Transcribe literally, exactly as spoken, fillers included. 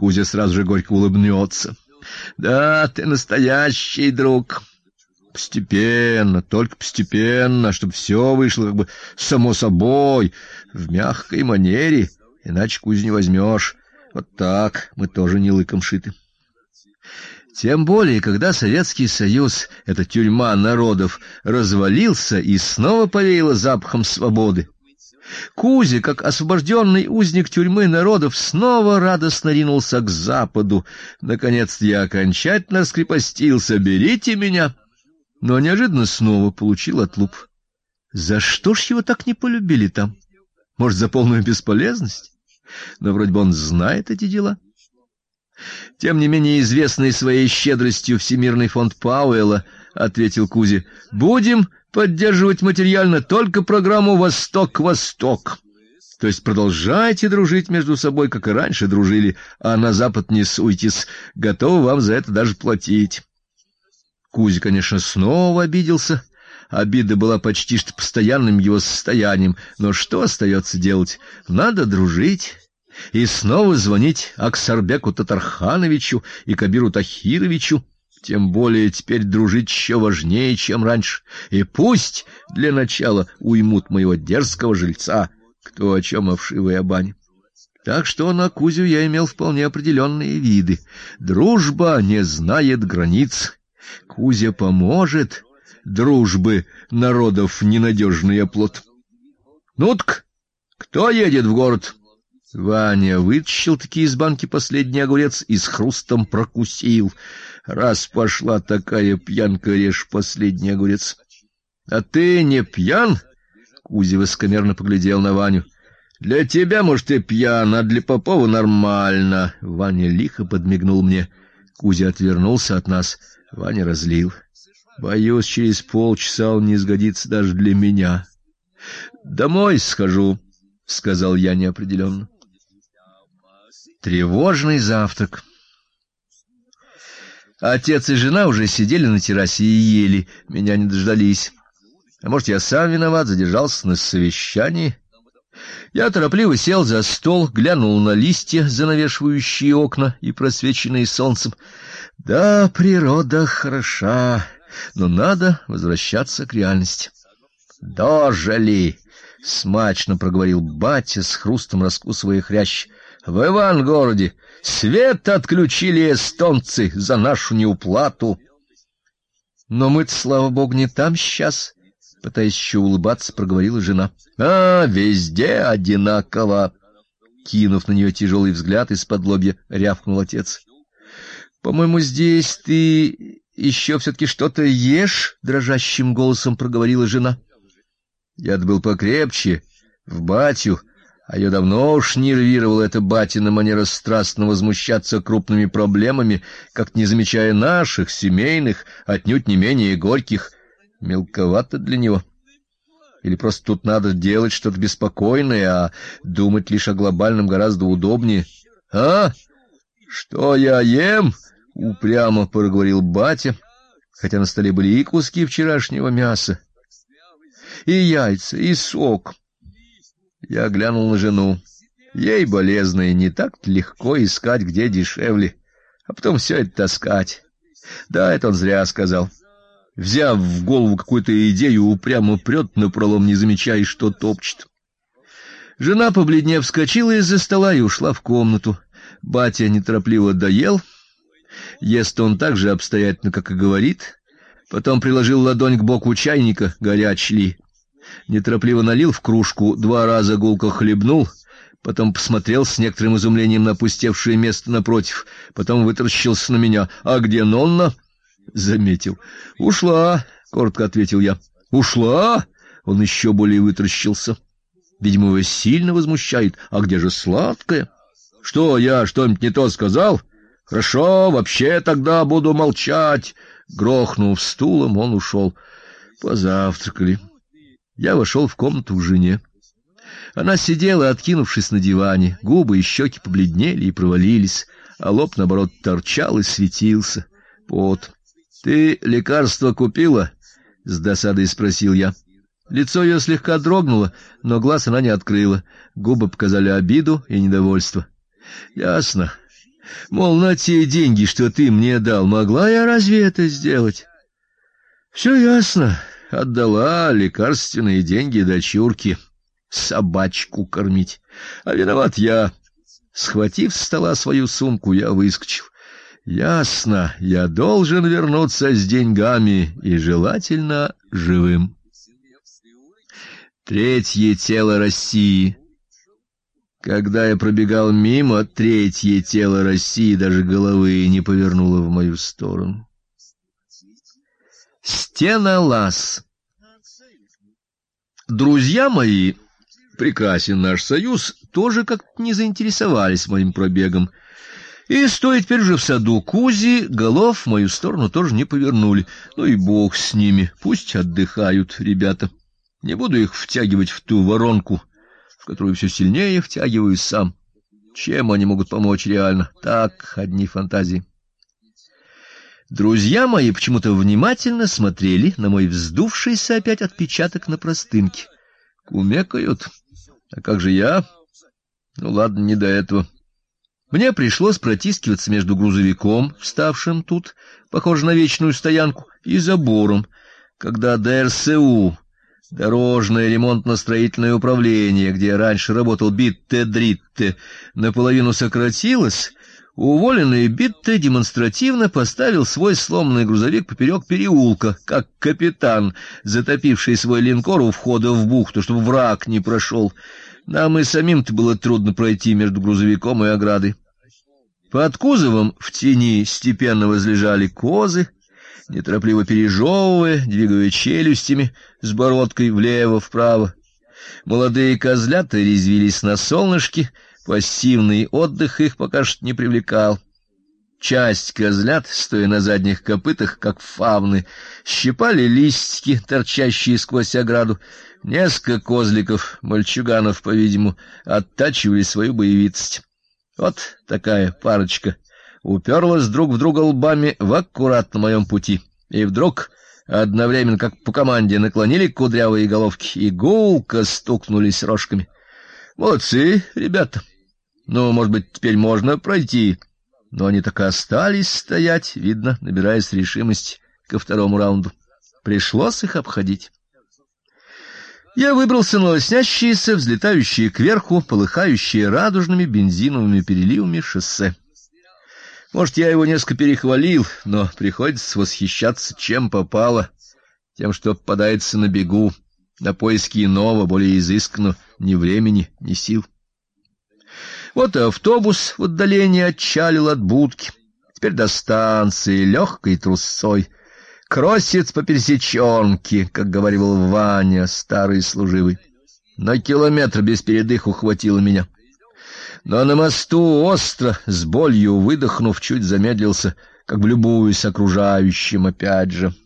Кузя сразу же горько улыбнется. Да, ты настоящий друг. Постепенно, только постепенно, чтобы все вышло как бы само собой, в мягкой манере, иначе Кузю не возьмешь. Вот так, мы тоже не лыком шиты. Тем более, когда Советский Союз, эта тюрьма народов, развалился и снова повеяло запахом свободы, Кузя, как освобожденный узник тюрьмы народов, снова радостно ринулся к западу. Наконец-то я окончательно раскрепостился. Берите меня. Но неожиданно снова получил отлуп. За что ж его так не полюбили там? Может, за полную бесполезность? Но вроде бы он знает эти дела. Тем не менее, известный своей щедростью Всемирный фонд Пауэлла ответил Кузе: будем поддерживать материально только программу Восток-Восток. То есть продолжайте дружить между собой, как и раньше дружили, а на Запад не суйтесь, готовы вам за это даже платить. Кузя, конечно, снова обиделся. Обида была почти что постоянным его состоянием, но что остается делать? Надо дружить. И снова звонить Аксарбеку Татархановичу и Кабиру Тахировичу. Тем более теперь дружить еще важнее, чем раньше. И пусть для начала уймут моего дерзкого жильца, кто о чем, о вшивой Абане. Так что на Кузю я имел вполне определенные виды. Дружба не знает границ. Кузя поможет. Дружбы народов ненадежный оплот. Ну-тк, кто едет в город? Ваня вытащил таки из банки последний огурец и с хрустом прокусил. Раз пошла такая пьянка, режь последний огурец. А ты не пьян? Кузя высокомерно поглядел на Ваню. Для тебя, может, и пьян, а для Попова нормально. Ваня лихо подмигнул мне. Кузя отвернулся от нас. Ваня разлил. Боюсь, через полчаса он не сгодится даже для меня. Домой схожу, сказал я неопределенно. Тревожный завтрак. Отец и жена уже сидели на террасе и ели, меня не дождались. А может, я сам виноват, задержался на совещании. Я торопливо сел за стол, глянул на листья, занавешивающие окна и просвеченные солнцем. Да, природа хороша, но надо возвращаться к реальности. Дожили, смачно проговорил батя, с хрустом раскусывая хрящ. В Ивангороде свет отключили эстонцы за нашу неуплату. Но мы-то, слава богу, не там сейчас, пытаясь еще улыбаться, проговорила жена. А, везде одинаково. Кинув на нее тяжелый взгляд из-под лобья, рявкнул отец. По-моему, здесь ты еще все-таки что-то ешь, дрожащим голосом проговорила жена. Я-то был покрепче, в батю, а ее давно уж нервировала эта батина манера страстно возмущаться крупными проблемами, как не замечая наших, семейных, отнюдь не менее горьких. Мелковато для него. Или просто тут надо делать что-то беспокойное, а думать лишь о глобальном гораздо удобнее. А? Что я ем? Упрямо проговорил батя, хотя на столе были и куски вчерашнего мяса, и яйца, и сок. Я глянул на жену. Ей болезно, и не так легко искать, где дешевле, а потом все это таскать. Да, это он зря сказал. Взяв в голову какую-то идею, упрямо прет напролом, не замечая, что топчет. Жена, побледнев, вскочила из-за стола и ушла в комнату. Батя неторопливо доел. Ест он так же обстоятельно, как и говорит. Потом приложил ладонь к боку чайника, горячий ли. Неторопливо налил в кружку, два раза гулко хлебнул, потом посмотрел с некоторым изумлением на опустевшее место напротив, потом вытаращился на меня. А где Нонна? Заметил. Ушла, коротко ответил я. Ушла? Он еще более вытаращился. Видимо, его сильно возмущает. А где же сладкое? Что, я что-нибудь не то сказал? Хорошо, вообще тогда буду молчать. Грохнув стулом, он ушел. Позавтракали. Я вошел в комнату к жене. Она сидела, откинувшись на диване, губы и щеки побледнели и провалились, а лоб, наоборот, торчал и светился. Вот. Ты лекарство купила? С досадой спросил я. Лицо ее слегка дрогнуло, но глаз она не открыла. Губы показали обиду и недовольство. Ясно. Мол, на те деньги, что ты мне дал, могла я разве это сделать? Все ясно. Отдала лекарственные деньги дочурке собачку кормить. А виноват я. Схватив с стола свою сумку, я выскочил. Ясно, я должен вернуться с деньгами и желательно живым. Третье тело России. Когда я пробегал мимо, третье тело России даже головы не повернуло в мою сторону. Стенолаз. Друзья мои, прекрасен наш союз, тоже как-то не заинтересовались моим пробегом. И стоя теперь уже в саду Кузи, голов в мою сторону тоже не повернули. Ну и бог с ними, пусть отдыхают ребята. Не буду их втягивать в ту воронку, в которую все сильнее втягиваюсь сам. Чем они могут помочь реально? Так, одни фантазии. Друзья мои почему-то внимательно смотрели на мой вздувшийся опять отпечаток на простынке. Кумекают. А как же я? Ну ладно, не до этого. Мне пришлось протискиваться между грузовиком, вставшим тут, похоже на вечную стоянку, и забором, когда ДРСУ, дорожное ремонтно-строительное управление, где раньше работал Битте-Дритте, наполовину сократилось. Уволенный Битте демонстративно поставил свой сломанный грузовик поперек переулка, как капитан, затопивший свой линкор у входа в бухту, чтобы враг не прошел. Нам и самим-то было трудно пройти между грузовиком и оградой. Под кузовом в тени степенно возлежали козы, неторопливо пережевывая, двигая челюстями с бородкой влево-вправо. Молодые козлята резвились на солнышке, пассивный отдых их пока что не привлекал. Часть козлят, стоя на задних копытах, как фавны, щипали листики, торчащие сквозь ограду. Несколько козликов, мальчуганов, по-видимому, оттачивали свою боевитость. Вот такая парочка уперлась друг в друга лбами в аккурат на моем пути, и вдруг одновременно, как по команде, наклонили кудрявые головки и гулко стукнулись рожками. Молодцы, ребята. Ну, может быть, теперь можно пройти. Но они так и остались стоять, видно, набираясь решимости ко второму раунду. Пришлось их обходить. Я выбрался на лоснящиеся, взлетающие кверху, полыхающие радужными бензиновыми переливами шоссе. Может, я его несколько перехвалил, но приходится восхищаться чем попало, тем, что попадается на бегу, на поиски иного, более изысканного, ни времени, ни сил. Вот и автобус в отдалении отчалил от будки. Теперь до станции легкой трусцой. Кроссец по пересечёнке, как говорил Ваня, старый служивый. На километр без передыху хватило меня. Но на мосту остро, с болью выдохнув, чуть замедлился, как бы любуясь окружающим опять же.